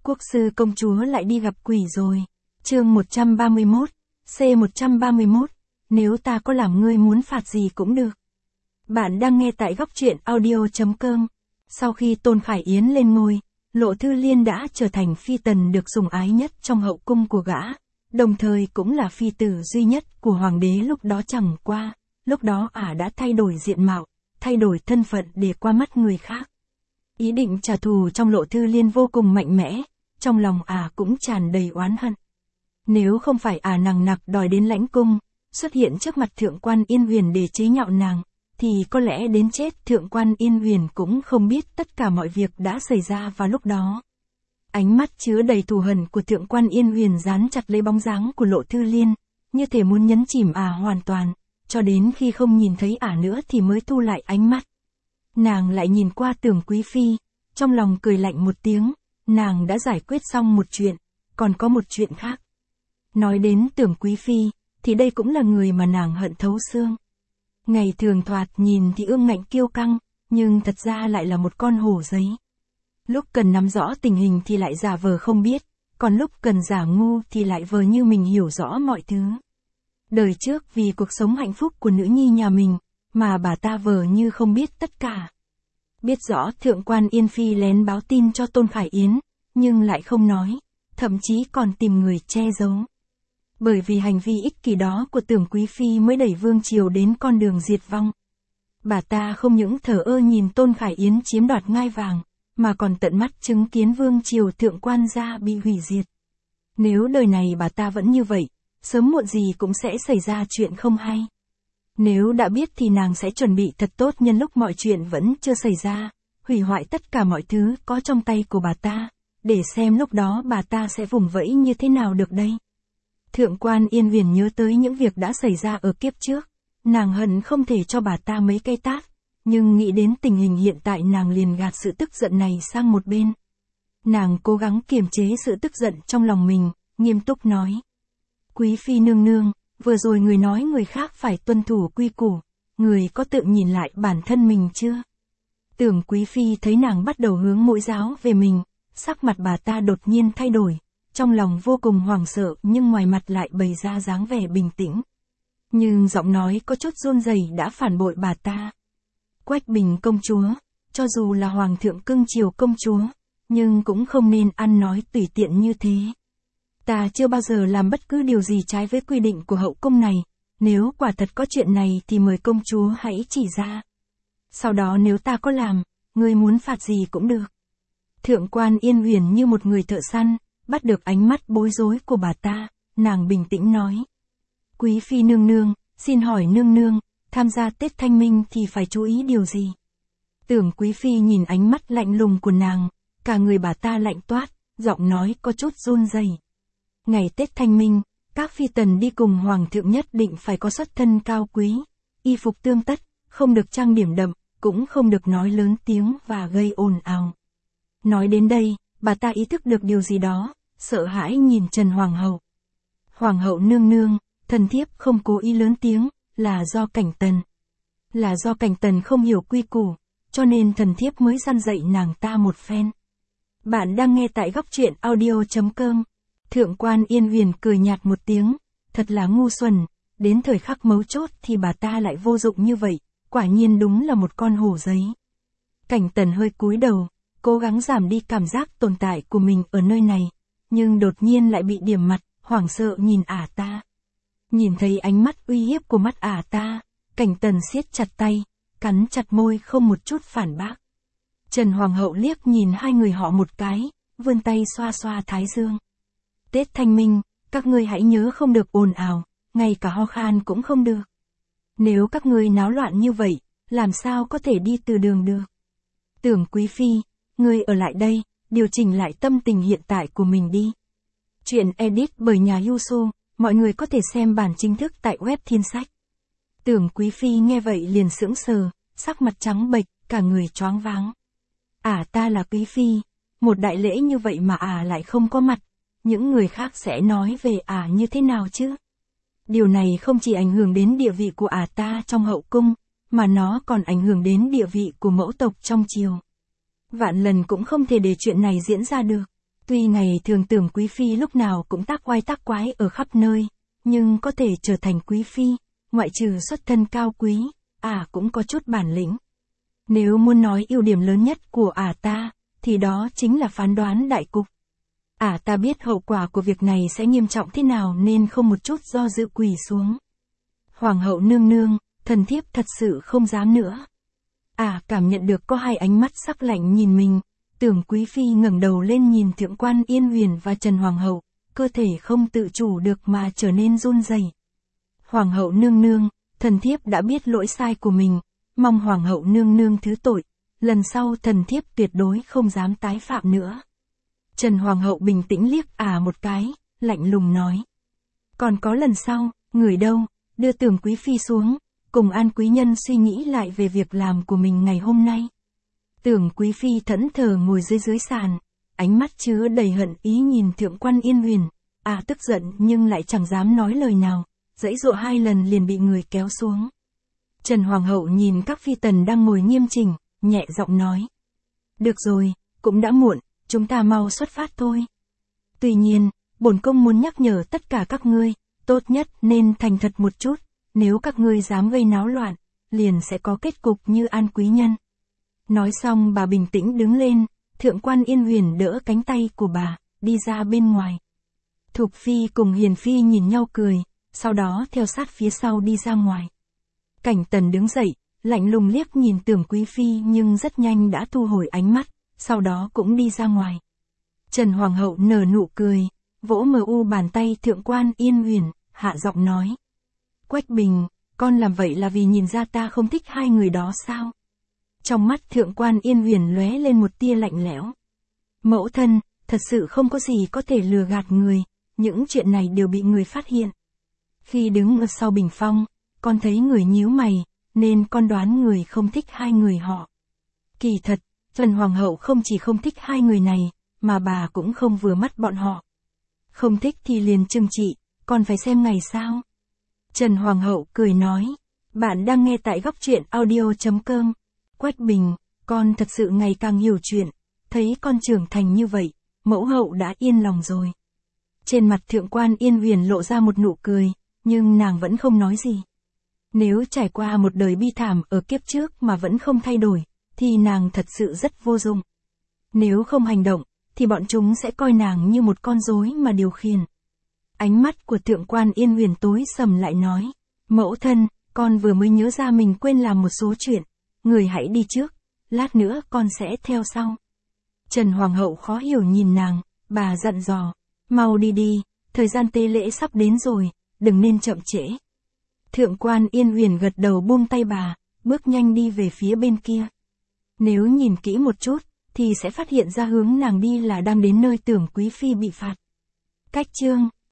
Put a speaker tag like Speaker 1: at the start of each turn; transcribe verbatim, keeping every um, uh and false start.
Speaker 1: Quốc sư công chúa lại đi gặp quỷ rồi. Chương một trăm ba mươi mốt, C một trăm ba mươi mốt, nếu ta có làm ngươi muốn phạt gì cũng được. Bạn đang nghe tại góc truyện audio chấm com. Sau khi Tôn Khải Yến lên ngôi, Lộ Thư Liên đã trở thành phi tần được sủng ái nhất trong hậu cung của gã, đồng thời cũng là phi tử duy nhất của hoàng đế lúc đó. Chẳng qua, lúc đó ả đã thay đổi diện mạo, thay đổi thân phận để qua mắt người khác. Ý định trả thù trong Lộ Thư Liên vô cùng mạnh mẽ, trong lòng ả cũng tràn đầy oán hận. Nếu không phải ả nằng nặc đòi đến lãnh cung, xuất hiện trước mặt Thượng quan Yên Huyền để chế nhạo nàng, thì có lẽ đến chết Thượng quan Yên Huyền cũng không biết tất cả mọi việc đã xảy ra vào lúc đó. Ánh mắt chứa đầy thù hận của Thượng quan Yên Huyền dán chặt lấy bóng dáng của Lộ Thư Liên, như thể muốn nhấn chìm ả hoàn toàn, cho đến khi không nhìn thấy ả nữa thì mới thu lại ánh mắt. Nàng lại nhìn qua Tưởng Quý Phi, trong lòng cười lạnh một tiếng, nàng đã giải quyết xong một chuyện, còn có một chuyện khác. Nói đến Tưởng Quý Phi, thì đây cũng là người mà nàng hận thấu xương. Ngày thường thoạt nhìn thì ương ngạnh kiêu căng, nhưng thật ra lại là một con hổ giấy. Lúc cần nắm rõ tình hình thì lại giả vờ không biết, còn lúc cần giả ngu thì lại vờ như mình hiểu rõ mọi thứ. Đời trước vì cuộc sống hạnh phúc của nữ nhi nhà mình, mà bà ta vờ như không biết tất cả. Biết rõ Thượng quan Yên Phi lén báo tin cho Tôn Khải Yến, nhưng lại không nói, thậm chí còn tìm người che giấu. Bởi vì hành vi ích kỷ đó của Tưởng Quý Phi mới đẩy vương triều đến con đường diệt vong. Bà ta không những thờ ơ nhìn Tôn Khải Yến chiếm đoạt ngai vàng, mà còn tận mắt chứng kiến vương triều Thượng quan gia bị hủy diệt. Nếu đời này bà ta vẫn như vậy, sớm muộn gì cũng sẽ xảy ra chuyện không hay. Nếu đã biết thì nàng sẽ chuẩn bị thật tốt nhân lúc mọi chuyện vẫn chưa xảy ra, hủy hoại tất cả mọi thứ có trong tay của bà ta, để xem lúc đó bà ta sẽ vùng vẫy như thế nào được đây. Thượng quan Yên Huyền nhớ tới những việc đã xảy ra ở kiếp trước, nàng hận không thể cho bà ta mấy cây tát, nhưng nghĩ đến tình hình hiện tại nàng liền gạt sự tức giận này sang một bên. Nàng cố gắng kiềm chế sự tức giận trong lòng mình, nghiêm túc nói. Quý Phi nương nương, vừa rồi người nói người khác phải tuân thủ quy củ, người có tự nhìn lại bản thân mình chưa? Tưởng Quý Phi thấy nàng bắt đầu hướng mũi giáo về mình, sắc mặt bà ta đột nhiên thay đổi, trong lòng vô cùng hoảng sợ nhưng ngoài mặt lại bày ra dáng vẻ bình tĩnh. Nhưng giọng nói có chút run rẩy đã phản bội bà ta. Quách Bình công chúa, cho dù là hoàng thượng cưng chiều công chúa, nhưng cũng không nên ăn nói tùy tiện như thế. Ta chưa bao giờ làm bất cứ điều gì trái với quy định của hậu cung này, nếu quả thật có chuyện này thì mời công chúa hãy chỉ ra. Sau đó nếu ta có làm, ngươi muốn phạt gì cũng được. Thượng quan Yên Huyền như một người thợ săn, bắt được ánh mắt bối rối của bà ta, nàng bình tĩnh nói. Quý Phi nương nương, xin hỏi nương nương, tham gia Tết Thanh Minh thì phải chú ý điều gì? Tưởng Quý Phi nhìn ánh mắt lạnh lùng của nàng, cả người bà ta lạnh toát, giọng nói có chút run rẩy. Ngày Tết Thanh Minh, các phi tần đi cùng hoàng thượng nhất định phải có xuất thân cao quý, y phục tươm tất, không được trang điểm đậm, cũng không được nói lớn tiếng và gây ồn ào. Nói đến đây, bà ta ý thức được điều gì đó, sợ hãi nhìn Trần Hoàng hậu. Hoàng hậu nương nương, thần thiếp không cố ý lớn tiếng, là do Cảnh Tần. Là do Cảnh Tần không hiểu quy củ, cho nên thần thiếp mới răn dạy nàng ta một phen. Bạn đang nghe tại góc truyện audio chấm com. Thượng quan Yên Huyền cười nhạt một tiếng, thật là ngu xuẩn, đến thời khắc mấu chốt thì bà ta lại vô dụng như vậy, quả nhiên đúng là một con hổ giấy. Cảnh Tần hơi cúi đầu, cố gắng giảm đi cảm giác tồn tại của mình ở nơi này, nhưng đột nhiên lại bị điểm mặt, hoảng sợ nhìn ả ta. Nhìn thấy ánh mắt uy hiếp của mắt ả ta, Cảnh Tần siết chặt tay, cắn chặt môi không một chút phản bác. Trần Hoàng hậu liếc nhìn hai người họ một cái, vươn tay xoa xoa thái dương. Tết Thanh Minh, các ngươi hãy nhớ không được ồn ào, ngay cả ho khan cũng không được. Nếu các ngươi náo loạn như vậy, làm sao có thể đi từ đường được? Tưởng Quý Phi, ngươi ở lại đây, điều chỉnh lại tâm tình hiện tại của mình đi. Chuyện edit bởi nhà Yusu, mọi người có thể xem bản chính thức tại web Thiên Sách. Tưởng Quý Phi nghe vậy liền sững sờ, sắc mặt trắng bệch, cả người choáng váng. Ả ta là Quý Phi, một đại lễ như vậy mà ả lại không có mặt, những người khác sẽ nói về ả như thế nào chứ? Điều này không chỉ ảnh hưởng đến địa vị của ả ta trong hậu cung, mà nó còn ảnh hưởng đến địa vị của mẫu tộc trong triều. Vạn lần cũng không thể để chuyện này diễn ra được. Tuy ngày thường Tưởng Quý Phi lúc nào cũng tác oai tác quái ở khắp nơi, nhưng có thể trở thành Quý Phi, ngoại trừ xuất thân cao quý, ả cũng có chút bản lĩnh. Nếu muốn nói ưu điểm lớn nhất của ả ta, thì đó chính là phán đoán đại cục. Ả ta biết hậu quả của việc này sẽ nghiêm trọng thế nào nên không một chút do dự quỳ xuống. Hoàng hậu nương nương, thần thiếp thật sự không dám nữa. Ả cảm nhận được có hai ánh mắt sắc lạnh nhìn mình. Tưởng Quý Phi ngẩng đầu lên nhìn Thượng quan Yên Huyền và Trần Hoàng hậu, cơ thể không tự chủ được mà trở nên run rẩy. Hoàng hậu nương nương, thần thiếp đã biết lỗi sai của mình, mong Hoàng hậu nương nương thứ tội, lần sau thần thiếp tuyệt đối không dám tái phạm nữa. Trần Hoàng hậu bình tĩnh liếc ả một cái, lạnh lùng nói. Còn có lần sau, người đâu, đưa Tưởng Quý Phi xuống, cùng An quý nhân suy nghĩ lại về việc làm của mình ngày hôm nay. Tưởng Quý Phi thẫn thờ ngồi dưới dưới sàn, ánh mắt chứa đầy hận ý nhìn Thượng quan Yên Huyền, à tức giận nhưng lại chẳng dám nói lời nào, giãy giụa hai lần liền bị người kéo xuống. Trần Hoàng hậu nhìn các phi tần đang ngồi nghiêm chỉnh, nhẹ giọng nói. Được rồi, cũng đã muộn, chúng ta mau xuất phát thôi. Tuy nhiên, bổn cung muốn nhắc nhở tất cả các ngươi, tốt nhất nên thành thật một chút, nếu các ngươi dám gây náo loạn, liền sẽ có kết cục như An quý nhân. Nói xong bà bình tĩnh đứng lên, Thượng quan Yên Huyền đỡ cánh tay của bà, đi ra bên ngoài. Thục Phi cùng Hiền Phi nhìn nhau cười, sau đó theo sát phía sau đi ra ngoài. Cảnh Tần đứng dậy, lạnh lùng liếc nhìn Tưởng Quý Phi nhưng rất nhanh đã thu hồi ánh mắt, sau đó cũng đi ra ngoài. Trần Hoàng hậu nở nụ cười, vỗ mờ u bàn tay Thượng quan Yên Huyền, hạ giọng nói. Quách Bình, con làm vậy là vì nhìn ra ta không thích hai người đó sao? Trong mắt Thượng quan Yên Huyền lóe lên một tia lạnh lẽo. Mẫu thân, thật sự không có gì có thể lừa gạt người, những chuyện này đều bị người phát hiện. Khi đứng ở sau bình phong, con thấy người nhíu mày, nên con đoán người không thích hai người họ. Kỳ thật, Trần Hoàng hậu không chỉ không thích hai người này, mà bà cũng không vừa mắt bọn họ. Không thích thì liền trừng trị, còn phải xem ngày sao. Trần Hoàng hậu cười nói, bạn đang nghe tại góc truyện audio chấm com. Quách Bình, con thật sự ngày càng hiểu chuyện, thấy con trưởng thành như vậy, mẫu hậu đã yên lòng rồi. Trên mặt Thượng quan Yên Huyền lộ ra một nụ cười, nhưng nàng vẫn không nói gì. Nếu trải qua một đời bi thảm ở kiếp trước mà vẫn không thay đổi, thì nàng thật sự rất vô dụng. Nếu không hành động, thì bọn chúng sẽ coi nàng như một con rối mà điều khiển. Ánh mắt của Thượng quan Yên Huyền tối sầm lại nói, mẫu thân, con vừa mới nhớ ra mình quên làm một số chuyện. Người hãy đi trước, lát nữa con sẽ theo sau. Trần Hoàng hậu khó hiểu nhìn nàng, bà dặn dò, mau đi đi, thời gian tế lễ sắp đến rồi, đừng nên chậm trễ. Thượng quan Yên Huyền gật đầu buông tay bà, bước nhanh đi về phía bên kia. Nếu nhìn kỹ một chút, thì sẽ phát hiện ra hướng nàng đi là đang đến nơi Tưởng Quý Phi bị phạt. Cách chương